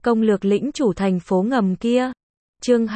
Công lược lĩnh chủ thành phố ngầm kia. Chương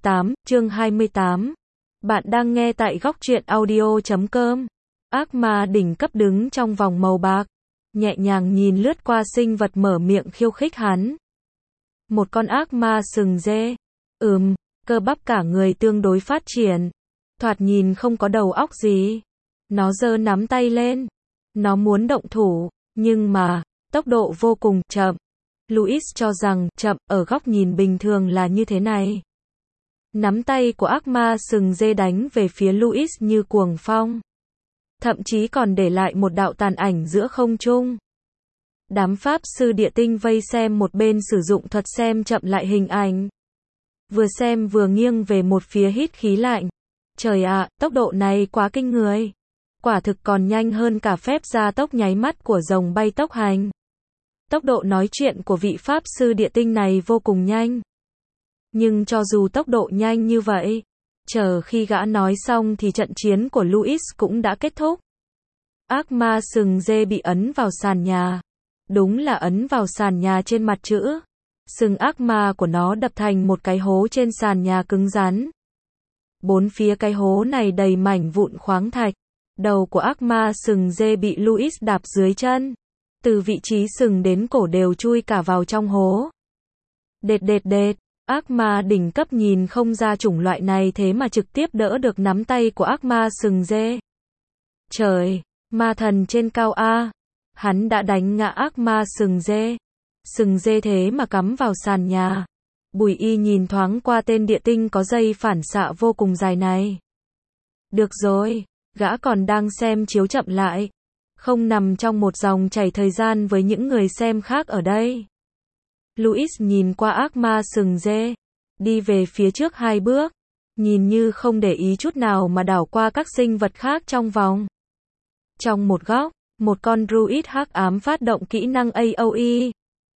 28. Bạn đang nghe tại góc truyện audio.com. Ác ma đỉnh cấp đứng trong vòng màu bạc, nhẹ nhàng nhìn lướt qua sinh vật mở miệng khiêu khích hắn. Một con ác ma sừng dê. Cơ bắp cả người tương đối phát triển. Thoạt nhìn không có đầu óc gì. Nó giơ nắm tay lên. Nó muốn động thủ, nhưng mà, tốc độ vô cùng chậm. Louis cho rằng, chậm, ở góc nhìn bình thường là như thế này. Nắm tay của ác ma sừng dê đánh về phía Louis như cuồng phong. Thậm chí còn để lại một đạo tàn ảnh giữa không trung. Đám pháp sư địa tinh vây xem một bên sử dụng thuật xem chậm lại hình ảnh. Vừa xem vừa nghiêng về một phía hít khí lạnh. Trời ạ, tốc độ này quá kinh người. Quả thực còn nhanh hơn cả phép gia tốc nháy mắt của rồng bay tốc hành. Tốc độ nói chuyện của vị pháp sư địa tinh này vô cùng nhanh. Nhưng cho dù tốc độ nhanh như vậy, chờ khi gã nói xong thì trận chiến của Louis cũng đã kết thúc. Ác ma sừng dê bị ấn vào sàn nhà. Đúng là ấn vào sàn nhà trên mặt chữ. Sừng ác ma của nó đập thành một cái hố trên sàn nhà cứng rắn. Bốn phía cái hố này đầy mảnh vụn khoáng thạch. Đầu của ác ma sừng dê bị Louis đạp dưới chân. Từ vị trí sừng đến cổ đều chui cả vào trong hố. Đệt. Ác ma đỉnh cấp nhìn không ra chủng loại này thế mà trực tiếp đỡ được nắm tay của ác ma sừng dê. Trời, ma thần trên cao a. Hắn đã đánh ngã ác ma sừng dê. Sừng dê thế mà cắm vào sàn nhà. Bùi Y nhìn thoáng qua tên địa tinh có dây phản xạ vô cùng dài này. Được rồi, gã còn đang xem chiếu chậm lại. Không nằm trong một dòng chảy thời gian với những người xem khác ở đây. Louis nhìn qua ác ma sừng dê. Đi về phía trước 2 bước. Nhìn như không để ý chút nào mà đảo qua các sinh vật khác trong vòng. Trong một góc, một con druid hắc ám phát động kỹ năng AoE.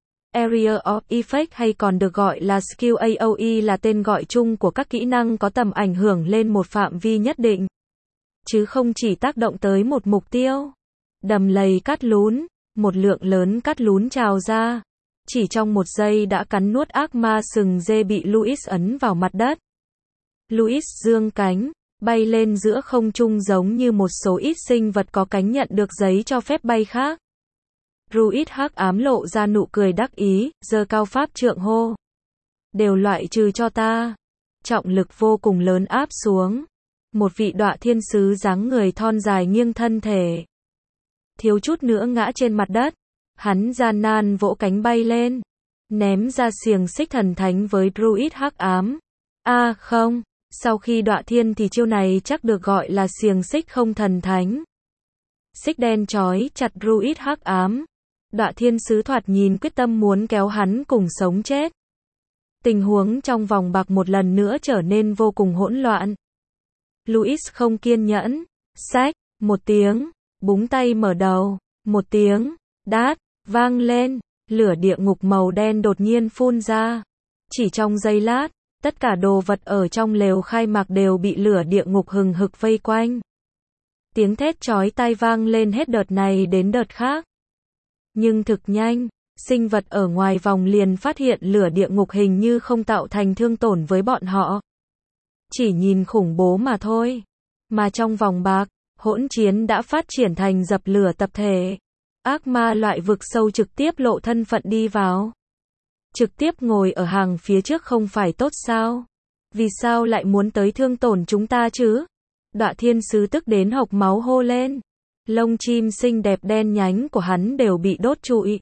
Area of Effect hay còn được gọi là Skill AoE là tên gọi chung của các kỹ năng có tầm ảnh hưởng lên một phạm vi nhất định. Chứ không chỉ tác động tới một mục tiêu. Đầm lầy cát lún, một lượng lớn cát lún trào ra. Chỉ trong một giây đã cắn nuốt ác ma sừng dê bị Louis ấn vào mặt đất. Louis giương cánh, bay lên giữa không trung giống như một số ít sinh vật có cánh nhận được giấy cho phép bay khác. Druid hắc ám lộ ra nụ cười đắc ý, giơ cao pháp trượng hô. Đều loại trừ cho ta. Trọng lực vô cùng lớn áp xuống. Một vị đọa thiên sứ dáng người thon dài nghiêng thân thể. Thiếu chút nữa ngã trên mặt đất. Hắn gian nan vỗ cánh bay lên. Ném ra xiềng xích thần thánh với Druid hắc ám. Không. Sau khi đọa thiên thì chiêu này chắc được gọi là xiềng xích không thần thánh. Xích đen trói chặt Druid hắc ám. Đọa thiên sứ thoạt nhìn quyết tâm muốn kéo hắn cùng sống chết. Tình huống trong vòng bạc một lần nữa trở nên vô cùng hỗn loạn. Louis không kiên nhẫn. Xách, một tiếng, búng tay mở đầu, một tiếng, đát, vang lên, lửa địa ngục màu đen đột nhiên phun ra. Chỉ trong giây lát, tất cả đồ vật ở trong lều khai mạc đều bị lửa địa ngục hừng hực vây quanh. Tiếng thét chói tai vang lên hết đợt này đến đợt khác. Nhưng thực nhanh, sinh vật ở ngoài vòng liền phát hiện lửa địa ngục hình như không tạo thành thương tổn với bọn họ. Chỉ nhìn khủng bố mà thôi. Mà trong vòng bạc, hỗn chiến đã phát triển thành dập lửa tập thể. Ác ma loại vực sâu trực tiếp lộ thân phận đi vào. Trực tiếp ngồi ở hàng phía trước không phải tốt sao? Vì sao lại muốn tới thương tổn chúng ta chứ? Đọa thiên sứ tức đến hộc máu hô lên. Lông chim xinh đẹp đen nhánh của hắn đều bị đốt trụi.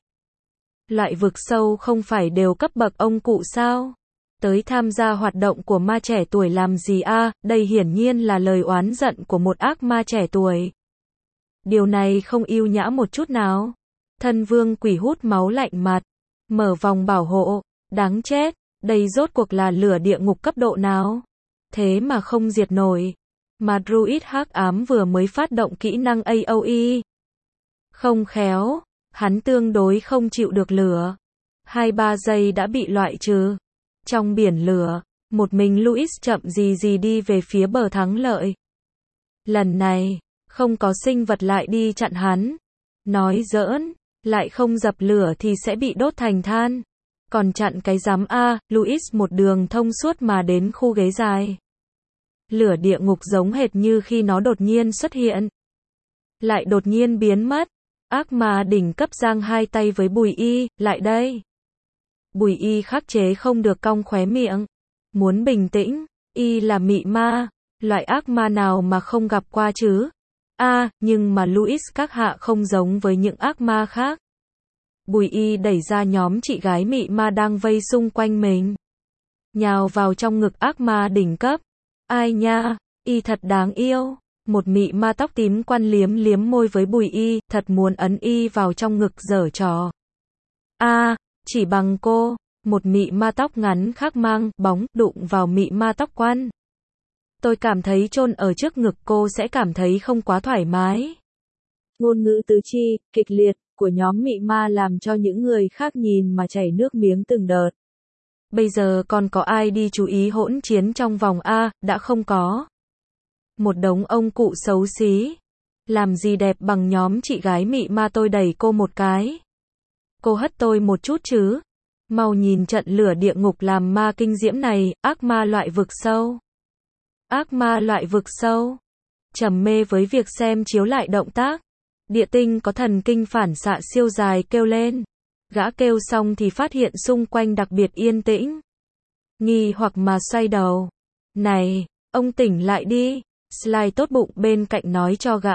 Loại vực sâu không phải đều cấp bậc ông cụ sao? Tới tham gia hoạt động của ma trẻ tuổi làm gì a? Đây hiển nhiên là lời oán giận của một ác ma trẻ tuổi. Điều này không yêu nhã một chút nào. Thân vương quỷ hút máu lạnh mặt. Mở vòng bảo hộ. Đáng chết. Đây rốt cuộc là lửa địa ngục cấp độ nào? Thế mà không diệt nổi. Mà Druid hắc ám vừa mới phát động kỹ năng AoE. Không khéo. Hắn tương đối không chịu được lửa. 2-3 giây đã bị loại trừ. Trong biển lửa, một mình Louis chậm gì đi về phía bờ thắng lợi. Lần này, không có sinh vật lại đi chặn hắn. Nói giỡn, lại không dập lửa thì sẽ bị đốt thành than. Còn chặn cái giám A, Louis một đường thông suốt mà đến khu ghế dài. Lửa địa ngục giống hệt như khi nó đột nhiên xuất hiện, lại đột nhiên biến mất. Ác ma đỉnh cấp giang hai tay với Bùi Y, lại đây. Bùi Y khắc chế không được cong khóe miệng. Muốn bình tĩnh, Y là mị ma, loại ác ma nào mà không gặp qua chứ? Nhưng mà Louis các hạ không giống với những ác ma khác. Bùi Y đẩy ra nhóm chị gái mị ma đang vây xung quanh mình, nhào vào trong ngực ác ma đỉnh cấp. Ai nha, Y thật đáng yêu. Một mị ma tóc tím quan liếm liếm môi với Bùi Y, thật muốn ấn Y vào trong ngực giở trò. Chỉ bằng cô, một mị ma tóc ngắn khác mang bóng đụng vào mị ma tóc quan. Tôi cảm thấy chôn ở trước ngực cô sẽ cảm thấy không quá thoải mái. Ngôn ngữ tứ chi, kịch liệt, của nhóm mị ma làm cho những người khác nhìn mà chảy nước miếng từng đợt. Bây giờ còn có ai đi chú ý hỗn chiến trong vòng A, đã không có. Một đống ông cụ xấu xí. Làm gì đẹp bằng nhóm chị gái mị ma tôi đẩy cô một cái. Cô hất tôi một chút chứ. Mau nhìn trận lửa địa ngục làm ma kinh diễm này, ác ma loại vực sâu. Ác ma loại vực sâu. Trầm mê với việc xem chiếu lại động tác. Địa tinh có thần kinh phản xạ siêu dài kêu lên. Gã kêu xong thì phát hiện xung quanh đặc biệt yên tĩnh. Nghi hoặc mà xoay đầu. Này, ông tỉnh lại đi. Sly tốt bụng bên cạnh nói cho gã.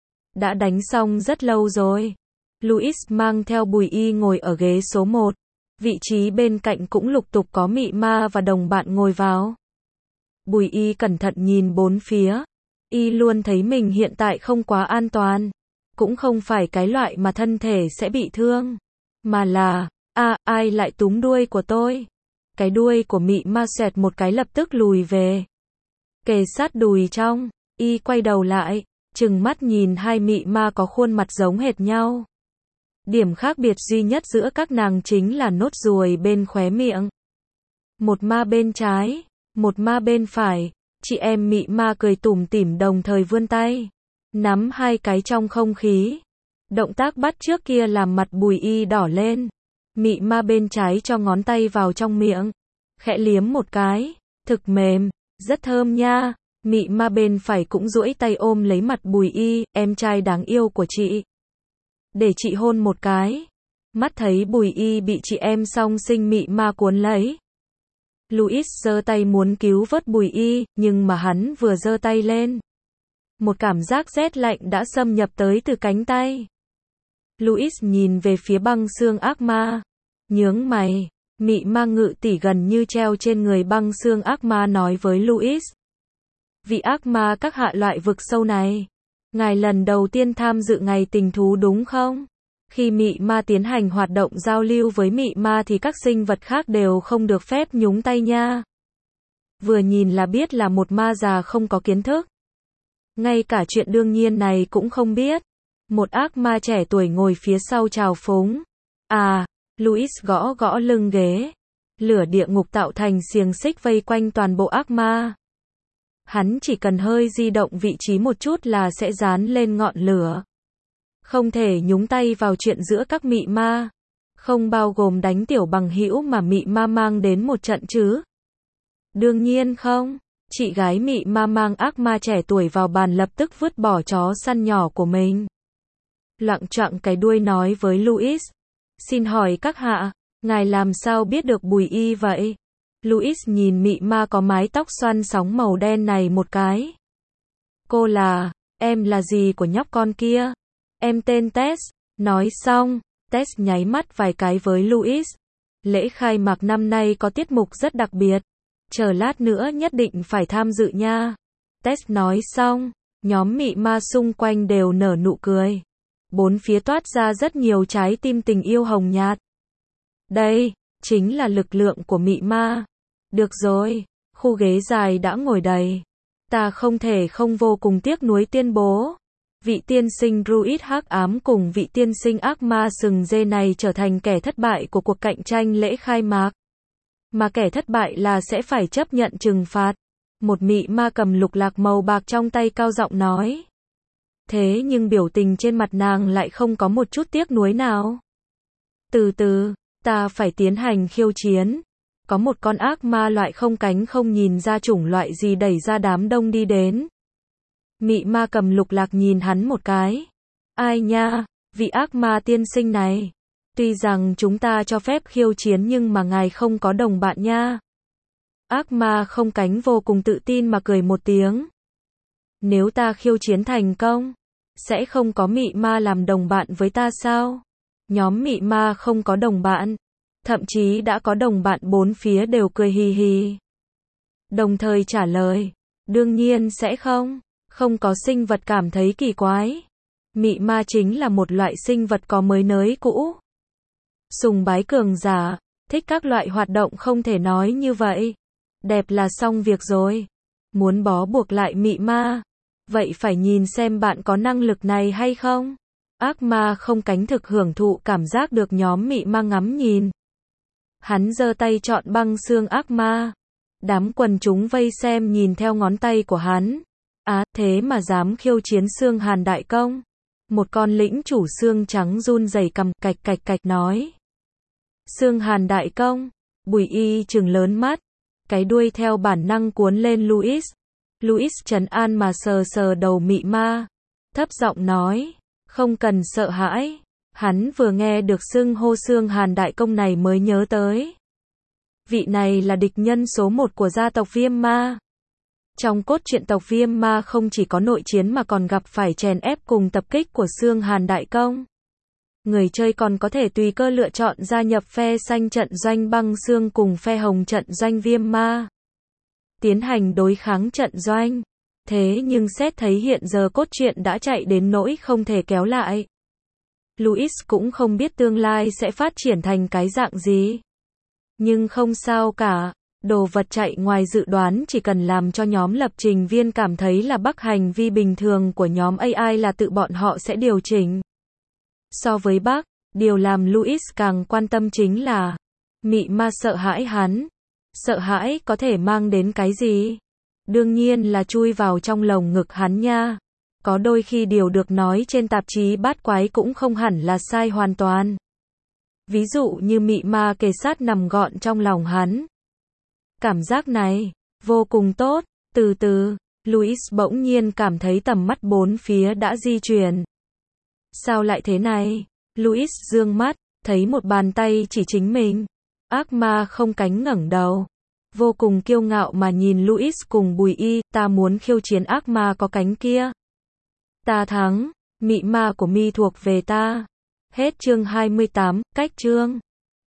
Đã đánh xong rất lâu rồi. Louis mang theo Bùi Y ngồi ở ghế số 1. Vị trí bên cạnh cũng lục tục có mị ma và đồng bạn ngồi vào. Bùi Y cẩn thận nhìn bốn phía. Y luôn thấy mình hiện tại không quá an toàn. Cũng không phải cái loại mà thân thể sẽ bị thương. Mà là, ai lại túm đuôi của tôi? Cái đuôi của mị ma xoẹt một cái lập tức lùi về. Kề sát đùi trong, Y quay đầu lại, trừng mắt nhìn hai mị ma có khuôn mặt giống hệt nhau. Điểm khác biệt duy nhất giữa các nàng chính là nốt ruồi bên khóe miệng. Một ma bên trái, một ma bên phải, chị em mị ma cười tủm tỉm đồng thời vươn tay, nắm hai cái trong không khí. Động tác bắt trước kia làm mặt Bùi Y đỏ lên. Mị ma bên trái cho ngón tay vào trong miệng, khẽ liếm một cái, thực mềm, rất thơm nha. Mị ma bên phải cũng duỗi tay ôm lấy mặt Bùi Y, em trai đáng yêu của chị. Để chị hôn một cái. Mắt thấy Bùi Y bị chị em song sinh mị ma cuốn lấy. Louis giơ tay muốn cứu vớt Bùi Y, nhưng mà hắn vừa giơ tay lên. Một cảm giác rét lạnh đã xâm nhập tới từ cánh tay. Louis nhìn về phía băng xương ác ma. Nhướng mày, mị ma ngự tỷ gần như treo trên người băng xương ác ma nói với Louis. Vị ác ma các hạ loại vực sâu này. Ngài lần đầu tiên tham dự ngày tình thú đúng không? Khi mị ma tiến hành hoạt động giao lưu với mị ma thì các sinh vật khác đều không được phép nhúng tay nha. Vừa nhìn là biết là một ma già không có kiến thức. Ngay cả chuyện đương nhiên này cũng không biết. Một ác ma trẻ tuổi ngồi phía sau trào phúng. Louis gõ gõ lưng ghế. Lửa địa ngục tạo thành xiềng xích vây quanh toàn bộ ác ma. Hắn chỉ cần hơi di động vị trí một chút là sẽ dán lên ngọn lửa. Không thể nhúng tay vào chuyện giữa các mị ma. Không bao gồm đánh tiểu bằng hữu mà mị ma mang đến một trận chứ. Đương nhiên không. Chị gái mị ma mang ác ma trẻ tuổi vào bàn lập tức vứt bỏ chó săn nhỏ của mình. Loạng choạng cái đuôi nói với Louis. Xin hỏi các hạ, ngài làm sao biết được Bùi Y vậy? Louis nhìn mị ma có mái tóc xoăn sóng màu đen này một cái. Cô là, em là gì của nhóc con kia? Em tên Tess. Nói xong, Tess nháy mắt vài cái với Louis. Lễ khai mạc năm nay có tiết mục rất đặc biệt. Chờ lát nữa nhất định phải tham dự nha. Tess nói xong, nhóm mị ma xung quanh đều nở nụ cười. Bốn phía toát ra rất nhiều trái tim tình yêu hồng nhạt. Đây, chính là lực lượng của mị ma. Được rồi, khu ghế dài đã ngồi đầy. Ta không thể không vô cùng tiếc nuối tuyên bố. Vị tiên sinh druid hắc ám cùng vị tiên sinh ác ma sừng dê này trở thành kẻ thất bại của cuộc cạnh tranh lễ khai mạc. Mà kẻ thất bại là sẽ phải chấp nhận trừng phạt. Một mị ma cầm lục lạc màu bạc trong tay cao giọng nói. Thế nhưng biểu tình trên mặt nàng lại không có một chút tiếc nuối nào. Từ từ, Ta phải tiến hành khiêu chiến. Có một con ác ma loại không cánh không nhìn ra chủng loại gì đẩy ra đám đông đi đến. Mị ma cầm lục lạc nhìn hắn một cái. Ai nha, vị ác ma tiên sinh này. Tuy rằng chúng ta cho phép khiêu chiến nhưng mà ngài không có đồng bạn nha. Ác ma không cánh vô cùng tự tin mà cười một tiếng. Nếu ta khiêu chiến thành công, sẽ không có mị ma làm đồng bạn với ta sao? Nhóm mị ma không có đồng bạn, thậm chí đã có đồng bạn bốn phía đều cười hì hì. Đồng thời trả lời, đương nhiên sẽ không, không có sinh vật cảm thấy kỳ quái. Mị ma chính là một loại sinh vật có mới nới cũ. Sùng bái cường giả, thích các loại hoạt động không thể nói như vậy. Đẹp là xong việc rồi. Muốn bó buộc lại mị ma, vậy phải nhìn xem bạn có năng lực này hay không. Ác ma không cánh thực hưởng thụ cảm giác được nhóm mị ma ngắm nhìn. Hắn giơ tay chọn băng xương ác ma. Đám quần chúng vây xem nhìn theo ngón tay của hắn. Thế mà dám khiêu chiến xương hàn đại công. Một con lĩnh chủ xương trắng run rẩy cầm cạch cạch cạch nói. Xương hàn đại công. Bùi Y trừng lớn mắt. Cái đuôi theo bản năng cuốn lên Louis. Louis trấn an mà sờ sờ đầu mị ma. Thấp giọng nói. Không cần sợ hãi. Hắn vừa nghe được xưng hô xương hàn đại công này mới nhớ tới. Vị này là địch nhân số 1 của gia tộc Viêm Ma. Trong cốt truyện tộc Viêm Ma không chỉ có nội chiến mà còn gặp phải chèn ép cùng tập kích của xương hàn đại công. Người chơi còn có thể tùy cơ lựa chọn gia nhập phe xanh trận doanh băng xương cùng phe hồng trận doanh Viêm Ma. Tiến hành đối kháng trận doanh. Thế nhưng xét thấy hiện giờ cốt truyện đã chạy đến nỗi không thể kéo lại. Louis cũng không biết tương lai sẽ phát triển thành cái dạng gì. Nhưng không sao cả, đồ vật chạy ngoài dự đoán chỉ cần làm cho nhóm lập trình viên cảm thấy là hành vi bình thường của nhóm AI là tự bọn họ sẽ điều chỉnh. So với bug, điều làm Louis càng quan tâm chính là mị ma sợ hãi hắn. Sợ hãi có thể mang đến cái gì? Đương nhiên là chui vào trong lồng ngực hắn nha. Có đôi khi điều được nói trên tạp chí bát quái cũng không hẳn là sai hoàn toàn. Ví dụ như mị ma kề sát nằm gọn trong lòng hắn. Cảm giác này, vô cùng tốt. Từ từ, Louis bỗng nhiên cảm thấy tầm mắt bốn phía đã di chuyển. Sao lại thế này? Louis dương mắt, thấy một bàn tay chỉ chính mình. Ác ma không cánh ngẩng đầu. Vô cùng kiêu ngạo mà nhìn Louis cùng Bùi Y, ta muốn khiêu chiến ác ma có cánh kia. Ta thắng, mị ma của mi thuộc về ta. Hết chương 28, cách chương.